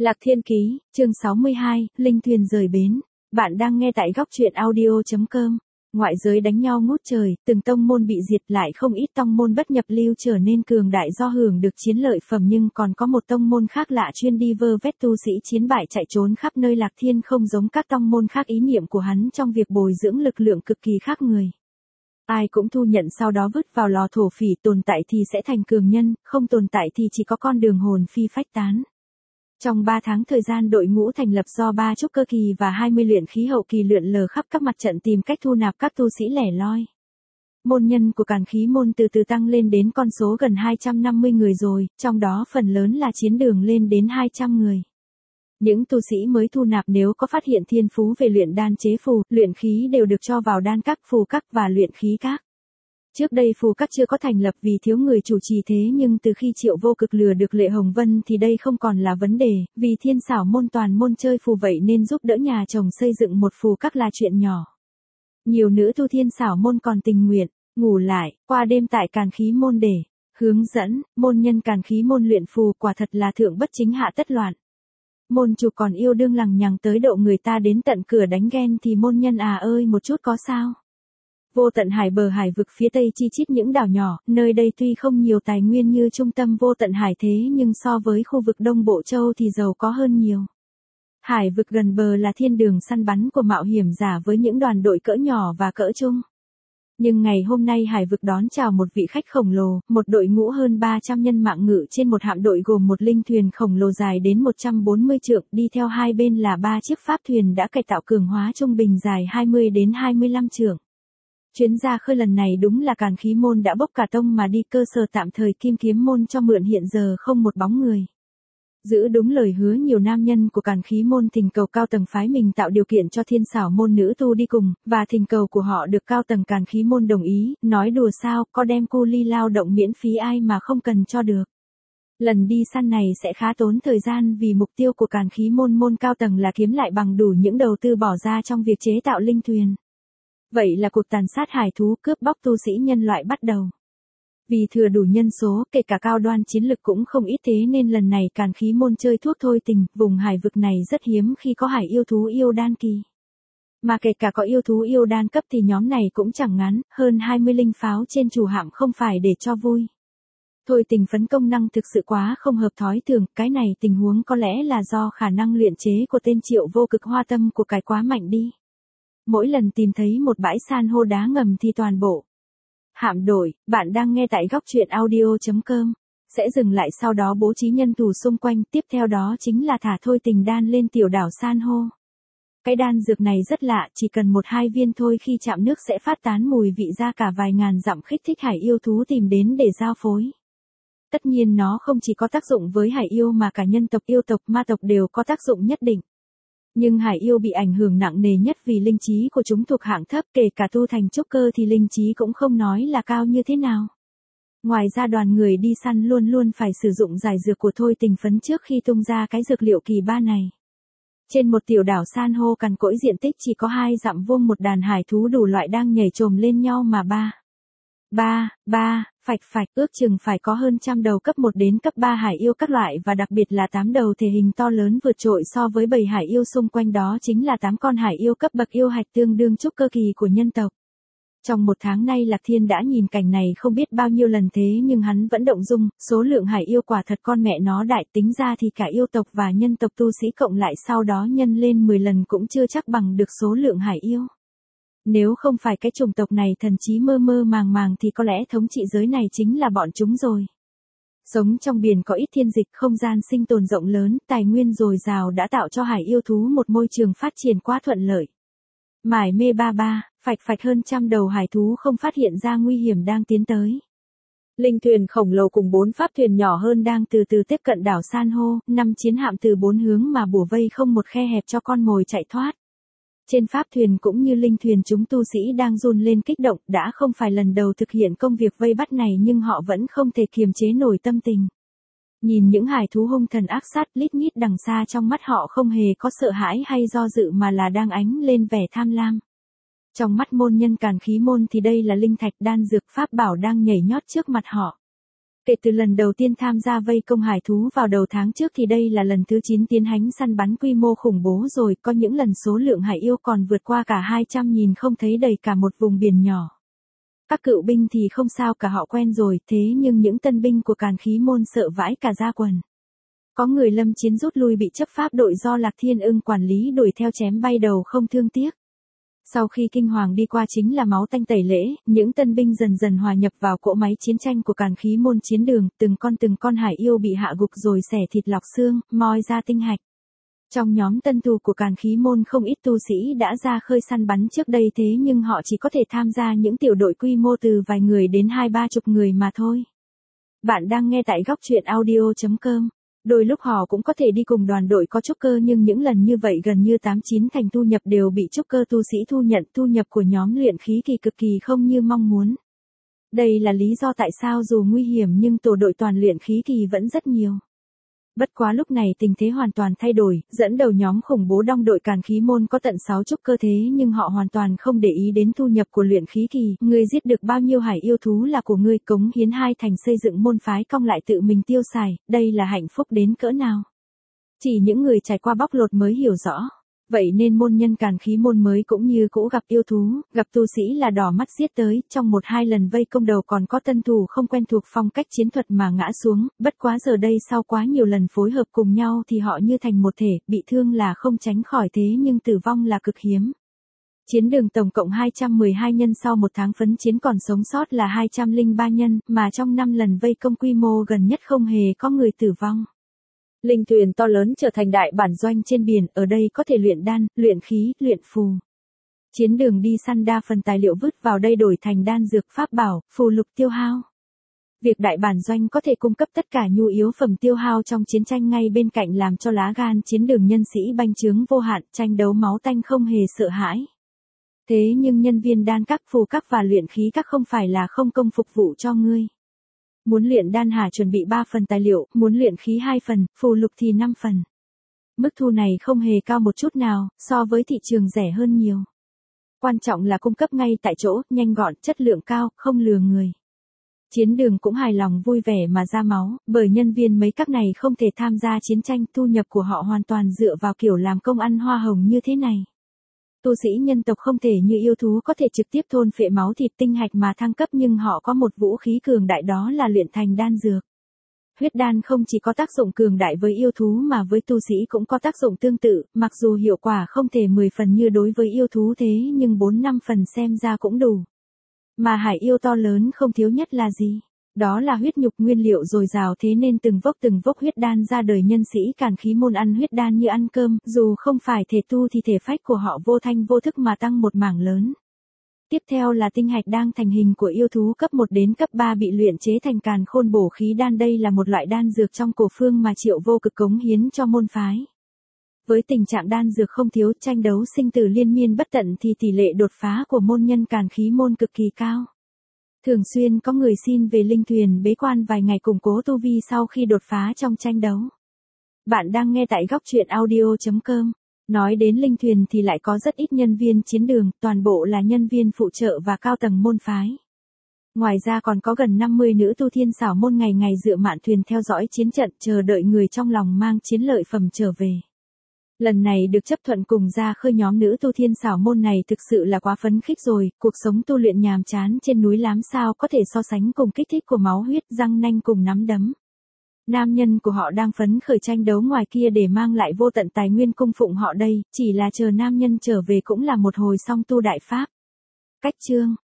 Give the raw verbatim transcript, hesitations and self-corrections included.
Lạc Thiên Ký, chương sáu mươi hai, Linh Thuyền rời bến. Bạn đang nghe tại góc truyện audio chấm com. Ngoại giới đánh nhau ngút trời, từng tông môn bị diệt lại không ít tông môn bất nhập lưu trở nên cường đại do hưởng được chiến lợi phẩm, nhưng còn có một tông môn khác lạ chuyên đi vơ vét tu sĩ chiến bại chạy trốn khắp nơi. Lạc Thiên không giống các tông môn khác, ý niệm của hắn trong việc bồi dưỡng lực lượng cực kỳ khác người. Ai cũng thu nhận sau đó vứt vào lò thổ phỉ, tồn tại thì sẽ thành cường nhân, không tồn tại thì chỉ có con đường hồn phi phách tán. Trong ba tháng thời gian đội ngũ thành lập do ba trúc cơ kỳ và hai mươi luyện khí hậu kỳ lượn lờ khắp các mặt trận tìm cách thu nạp các tu sĩ lẻ loi. Môn nhân của Càn Khí môn từ từ tăng lên đến con số gần hai trăm năm mươi người rồi, trong đó phần lớn là chiến đường lên đến hai trăm người. Những tu sĩ mới thu nạp nếu có phát hiện thiên phú về luyện đan chế phù, luyện khí đều được cho vào đan các, phù các và luyện khí các. Trước đây phù các chưa có thành lập vì thiếu người chủ trì, thế nhưng từ khi Triệu Vô Cực lừa được Lệ Hồng Vân thì đây không còn là vấn đề, vì Thiên Xảo môn toàn môn chơi phù vậy nên giúp đỡ nhà chồng xây dựng một phù các là chuyện nhỏ. Nhiều nữ tu Thiên Xảo môn còn tình nguyện ngủ lại qua đêm tại Càn Khí môn để hướng dẫn môn nhân Càn Khí môn luyện phù, quả thật là thượng bất chính hạ tất loạn. Môn chủ còn yêu đương lằng nhằng tới độ người ta đến tận cửa đánh ghen thì môn nhân à ơi một chút có sao. Vô tận hải, bờ hải vực phía tây chi chít những đảo nhỏ, nơi đây tuy không nhiều tài nguyên như trung tâm vô tận hải thế nhưng so với khu vực Đông Bộ Châu thì giàu có hơn nhiều. Hải vực gần bờ là thiên đường săn bắn của mạo hiểm giả với những đoàn đội cỡ nhỏ và cỡ trung. Nhưng ngày hôm nay hải vực đón chào một vị khách khổng lồ, một đội ngũ hơn ba trăm nhân mạng ngự trên một hạm đội gồm một linh thuyền khổng lồ dài đến một trăm bốn mươi trượng, đi theo hai bên là ba chiếc pháp thuyền đã cải tạo cường hóa trung bình dài hai mươi đến hai mươi lăm trượng. Chuyến ra khơi lần này đúng là Càn Khí môn đã bốc cả tông mà đi, cơ sở tạm thời Kim Kiếm môn cho mượn hiện giờ không một bóng người. Giữ đúng lời hứa, nhiều nam nhân của Càn Khí môn thỉnh cầu cao tầng phái mình tạo điều kiện cho Thiên Xảo môn nữ tu đi cùng, và thỉnh cầu của họ được cao tầng Càn Khí môn đồng ý, nói đùa sao, có đem cu ly lao động miễn phí ai mà không cần cho được. Lần đi săn này sẽ khá tốn thời gian vì mục tiêu của Càn Khí môn môn cao tầng là kiếm lại bằng đủ những đầu tư bỏ ra trong việc chế tạo linh thuyền. Vậy là cuộc tàn sát hải thú cướp bóc tu sĩ nhân loại bắt đầu. Vì thừa đủ nhân số, kể cả cao đoan chiến lực cũng không ít, thế nên lần này Càn Khí môn chơi thuốc thôi tình, vùng hải vực này rất hiếm khi có hải yêu thú yêu đan kỳ. Mà kể cả có yêu thú yêu đan cấp thì nhóm này cũng chẳng ngắn, hơn hai mươi linh pháo trên chủ hạm không phải để cho vui. Thôi tình phấn công năng thực sự quá không hợp thói thường, cái này tình huống có lẽ là do khả năng luyện chế của tên Triệu Vô Cực hoa tâm của cải quá mạnh đi. Mỗi lần tìm thấy một bãi san hô đá ngầm thì toàn bộ hạm đội, bạn đang nghe tại góc truyện audio chấm com, sẽ dừng lại, sau đó bố trí nhân thủ xung quanh, tiếp theo đó chính là thả thôi tình đan lên tiểu đảo san hô. Cái đan dược này rất lạ, chỉ cần một hai viên thôi khi chạm nước sẽ phát tán mùi vị ra cả vài ngàn dặm, kích thích hải yêu thú tìm đến để giao phối. Tất nhiên nó không chỉ có tác dụng với hải yêu mà cả nhân tộc, yêu tộc, ma tộc đều có tác dụng nhất định. Nhưng hải yêu bị ảnh hưởng nặng nề nhất vì linh trí của chúng thuộc hạng thấp, kể cả tu thành trúc cơ thì linh trí cũng không nói là cao như thế nào. Ngoài ra đoàn người đi săn luôn luôn phải sử dụng giải dược của thôi tình phấn trước khi tung ra cái dược liệu kỳ ba này. Trên một tiểu đảo san hô cằn cỗi diện tích chỉ có hai dặm vuông, một đàn hải thú đủ loại đang nhảy chồm lên nhau mà ba. Ba, ba, phạch phạch, ước chừng phải có hơn trăm đầu cấp một đến cấp ba hải yêu các loại, và đặc biệt là tám đầu thể hình to lớn vượt trội so với bầy hải yêu xung quanh, đó chính là tám con hải yêu cấp bậc yêu hạch tương đương trúc cơ kỳ của nhân tộc. Trong một tháng nay Lạc Thiên đã nhìn cảnh này không biết bao nhiêu lần, thế nhưng hắn vẫn động dung, số lượng hải yêu quả thật con mẹ nó đại, tính ra thì cả yêu tộc và nhân tộc tu sĩ cộng lại sau đó nhân lên mười lần cũng chưa chắc bằng được số lượng hải yêu. Nếu không phải cái chủng tộc này thần trí mơ mơ màng màng thì có lẽ thống trị giới này chính là bọn chúng rồi. Sống trong biển có ít thiên dịch, không gian sinh tồn rộng lớn, tài nguyên dồi dào đã tạo cho hải yêu thú một môi trường phát triển quá thuận lợi. Mải mê ba ba, phạch phạch, hơn trăm đầu hải thú không phát hiện ra nguy hiểm đang tiến tới. Linh thuyền khổng lồ cùng bốn pháp thuyền nhỏ hơn đang từ từ tiếp cận đảo san hô, năm chiến hạm từ bốn hướng mà bủa vây không một khe hẹp cho con mồi chạy thoát. Trên pháp thuyền cũng như linh thuyền chúng tu sĩ đang run lên kích động, đã không phải lần đầu thực hiện công việc vây bắt này nhưng họ vẫn không thể kiềm chế nổi tâm tình. Nhìn những hải thú hung thần ác sát lít nhít đằng xa, trong mắt họ không hề có sợ hãi hay do dự mà là đang ánh lên vẻ tham lam. Trong mắt môn nhân Càn Khí môn thì đây là linh thạch, đan dược, pháp bảo đang nhảy nhót trước mặt họ. Kể từ lần đầu tiên tham gia vây công hải thú vào đầu tháng trước thì đây là lần thứ chín tiến hành săn bắn quy mô khủng bố rồi, có những lần số lượng hải yêu còn vượt qua cả hai trăm nghìn, không thấy đầy cả một vùng biển nhỏ. Các cựu binh thì không sao cả, họ quen rồi, thế nhưng những tân binh của Càn Khí môn sợ vãi cả da quần. Có người lâm chiến rút lui bị chấp pháp đội do Lạc Thiên Ưng quản lý đuổi theo chém bay đầu không thương tiếc. Sau khi kinh hoàng đi qua chính là máu tanh tẩy lễ, những tân binh dần dần hòa nhập vào cỗ máy chiến tranh của Càn Khí môn chiến đường, từng con từng con hải yêu bị hạ gục rồi xẻ thịt lọc xương, moi ra tinh hạch. Trong nhóm tân tù của Càn Khí môn không ít tu sĩ đã ra khơi săn bắn trước đây, thế nhưng họ chỉ có thể tham gia những tiểu đội quy mô từ vài người đến hai ba chục người mà thôi. Bạn đang nghe tại góc truyện audio chấm com. Đôi lúc họ cũng có thể đi cùng đoàn đội có trúc cơ, nhưng những lần như vậy gần như tám chín thành thu nhập đều bị trúc cơ tu sĩ thu nhận. Thu nhập của nhóm luyện khí kỳ cực kỳ không như mong muốn. Đây là lý do tại sao dù nguy hiểm nhưng tổ đội toàn luyện khí kỳ vẫn rất nhiều. Bất quá lúc này tình thế hoàn toàn thay đổi, dẫn đầu nhóm khủng bố Đong đội Càn Khí môn có tận sáu trúc cơ, thế nhưng họ hoàn toàn không để ý đến thu nhập của luyện khí kỳ. Ngươi giết được bao nhiêu hải yêu thú là của ngươi, cống hiến hai thành xây dựng môn phái cong lại tự mình tiêu xài, đây là hạnh phúc đến cỡ nào. Chỉ những người trải qua bóc lột mới hiểu rõ. Vậy nên môn nhân Càn Khí môn mới cũng như cũ gặp yêu thú, gặp tu sĩ là đỏ mắt giết tới, trong một hai lần vây công đầu còn có tân thủ không quen thuộc phong cách chiến thuật mà ngã xuống, bất quá giờ đây sau quá nhiều lần phối hợp cùng nhau thì họ như thành một thể, bị thương là không tránh khỏi thế nhưng tử vong là cực hiếm. Chiến đường tổng cộng hai trăm mười hai nhân, sau một tháng phấn chiến còn sống sót là hai trăm lẻ ba nhân, mà trong năm lần vây công quy mô gần nhất không hề có người tử vong. Linh thuyền to lớn trở thành đại bản doanh trên biển, ở đây có thể luyện đan, luyện khí, luyện phù. Chiến đường đi săn đa phần tài liệu vứt vào đây đổi thành đan dược pháp bảo, phù lục tiêu hao. Việc đại bản doanh có thể cung cấp tất cả nhu yếu phẩm tiêu hao trong chiến tranh ngay bên cạnh làm cho lá gan chiến đường nhân sĩ bành trướng vô hạn, tranh đấu máu tanh không hề sợ hãi. Thế nhưng nhân viên đan các, phù các và luyện khí các không phải là không công phục vụ cho ngươi. Muốn luyện đan hà chuẩn bị ba phần tài liệu, muốn luyện khí hai phần, phù lục thì năm phần. Mức thu này không hề cao một chút nào, so với thị trường rẻ hơn nhiều. Quan trọng là cung cấp ngay tại chỗ, nhanh gọn, chất lượng cao, không lừa người. Chiến đường cũng hài lòng vui vẻ mà ra máu, bởi nhân viên mấy các này không thể tham gia chiến tranh, thu nhập của họ hoàn toàn dựa vào kiểu làm công ăn hoa hồng như thế này. Tu sĩ nhân tộc không thể như yêu thú có thể trực tiếp thôn phệ máu thịt tinh hạch mà thăng cấp, nhưng họ có một vũ khí cường đại, đó là luyện thành đan dược. Huyết đan không chỉ có tác dụng cường đại với yêu thú mà với tu sĩ cũng có tác dụng tương tự, mặc dù hiệu quả không thể mười phần như đối với yêu thú thế nhưng bốn năm phần xem ra cũng đủ. Mà hải yêu to lớn không thiếu nhất là gì? Đó là huyết nhục, nguyên liệu dồi dào, thế nên từng vốc từng vốc huyết đan ra đời, nhân sĩ Càn Khí môn ăn huyết đan như ăn cơm, dù không phải thể tu thì thể phách của họ vô thanh vô thức mà tăng một mảng lớn. Tiếp theo là tinh hạch đang thành hình của yêu thú cấp một đến cấp ba bị luyện chế thành càn khôn bổ khí đan, đây là một loại đan dược trong cổ phương mà Triệu Vô Cực cống hiến cho môn phái. Với tình trạng đan dược không thiếu, tranh đấu sinh tử liên miên bất tận thì tỷ lệ đột phá của môn nhân Càn Khí môn cực kỳ cao. Thường xuyên có người xin về linh thuyền bế quan vài ngày củng cố tu vi sau khi đột phá trong tranh đấu. Bạn đang nghe tại góc truyện audio chấm com. Nói đến linh thuyền thì lại có rất ít nhân viên chiến đường, toàn bộ là nhân viên phụ trợ và cao tầng môn phái. Ngoài ra còn có gần năm mươi nữ tu thiên xảo môn ngày ngày dựa mạn thuyền theo dõi chiến trận, chờ đợi người trong lòng mang chiến lợi phẩm trở về. Lần này được chấp thuận cùng ra khơi, nhóm nữ tu thiên xảo môn này thực sự là quá phấn khích rồi, cuộc sống tu luyện nhàm chán trên núi làm sao có thể so sánh cùng kích thích của máu huyết, răng nanh cùng nắm đấm. Nam nhân của họ đang phấn khởi tranh đấu ngoài kia để mang lại vô tận tài nguyên cung phụng họ đây, chỉ là chờ nam nhân trở về cũng là một hồi song tu đại pháp. Cách chương